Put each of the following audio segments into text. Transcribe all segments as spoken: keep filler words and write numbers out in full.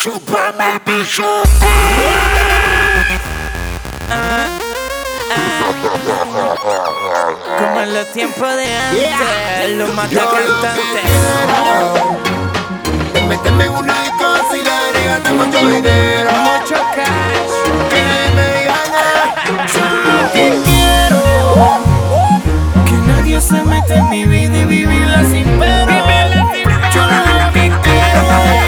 Chúpame el bicho. Ah, ah. Como en los tiempos de antes, yeah. Los mata cantantes. Méteme una disco y la agregaste mucho dinero, mucho cash. Que me diga nada. Te quiero. Que nadie se mete en mi vida y vivirla sin pero. Yo la vi quiero.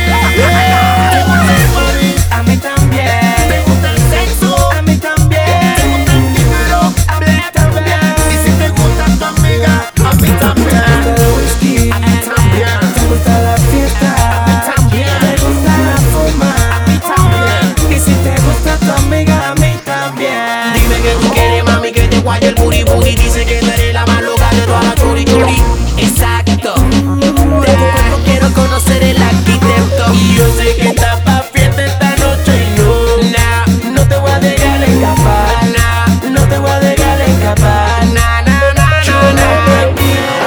A mí también. ¿Te gusta el sexo? A mí también. ¿Te gusta el dinero? A mí también. Y si te gusta tu amiga, a mí también. ¿Te gusta el whisky? A mí también. ¿Te gusta la fiesta? A mí también. ¿Te gusta la fuma? A mí también. Y si te gusta tu amiga, a mí también. Dime que tú quieres, mami, que te guaye el booty booty. Dice que tú eres la más loca de toda la churi churi. Exacto. De tu cuerpo quiero conocer el arquitecto. Y yo sé que estás pa' fiesta esta noche y no, Nah, no te voy a dejar escapar. nah, No te voy a dejar escapar. nah, nah, nah, Yo nah, no nah. te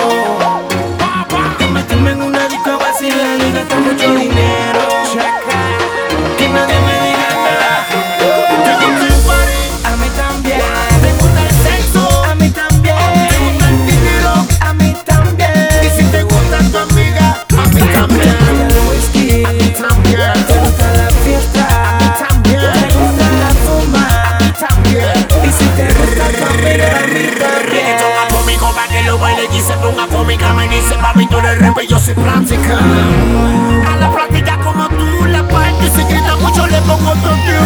quiero. Que meterme en una disco a vacilar y gastar mucho dinero. Que nadie me diga nada. ¿Te gusta el party? A mí también. ¿Te gusta el sexo? A mí también. ¿Te gusta el dinero? A mí también. Y si te gusta tu amiga, a mí también. ¿Te gusta el whisky? A mí también. ¿Te gusta la fiesta? A mí también. ¿Te gusta la fuma? A mí también. Y si te gusta tu amiga, a mí también. Esto es atómico pa' que lo baile y se ponga cómica. Me dice papi, tú eres rap y yo soy práctica. A la práctica como tú, la parte se grita mucho, le pongo toque.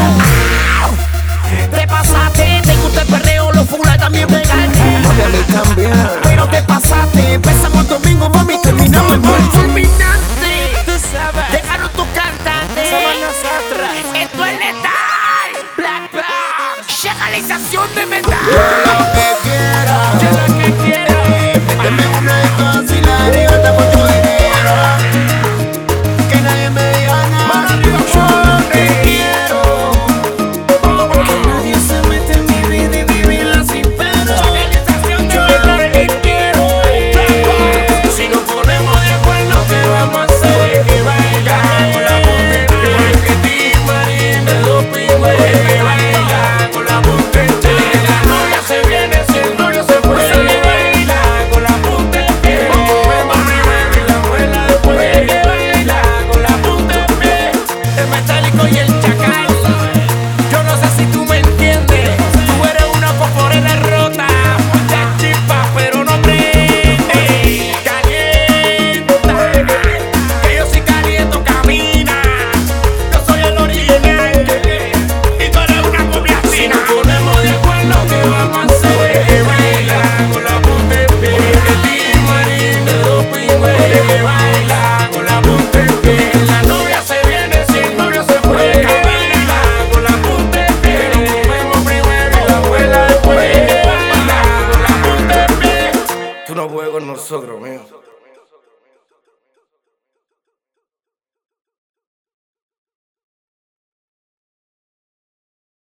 Te pasaste, te gusta el perreo, los fulas también pegarte. A mí también. Pero te pasaste, empezamos el domingo, mami, terminamos el buen fulminante. Tú sabes, Dejaron tu cantante. somos nosotros. Esto es letal. Black Box, legalización de metal. Lo que quiera. Yo lo que quiero. Méteme una disco y la agregaste mucho dinero. Que nadie me diga nada. Yo te quiero. Que nadie se mete en mi vida y vivirla sin pero. Yo lo que quiero. Si nos ponemos de acuerdo, ¿Qué vamos a hacer? que baila con la punta que ti, Marín, de los pingües, que baila con la punta la novia se viene, si el novio se fue, que baila con la punta que vamos primero y la abuela después, que baila con la punta el metálico y el chacal. Yo no sé si tú me entiendes, tú eres una poporera rota, mucha chispa, pero no prende, calienta, que yo soy caliento, camina, yo soy el original, y tú eres una copia china. Si nos ponemos de acuerdo, ¿qué vamos a hacer? Que baila con la punta en pie, que ti, Marín, de los pingües, que baila con la punta en pie. La novia se viene, si el novio se fue, que baila con la punta en pie. Que nos comemos primero y la abuela después, que baila con la punta en pie. Tú no juegas con nosotros, mío.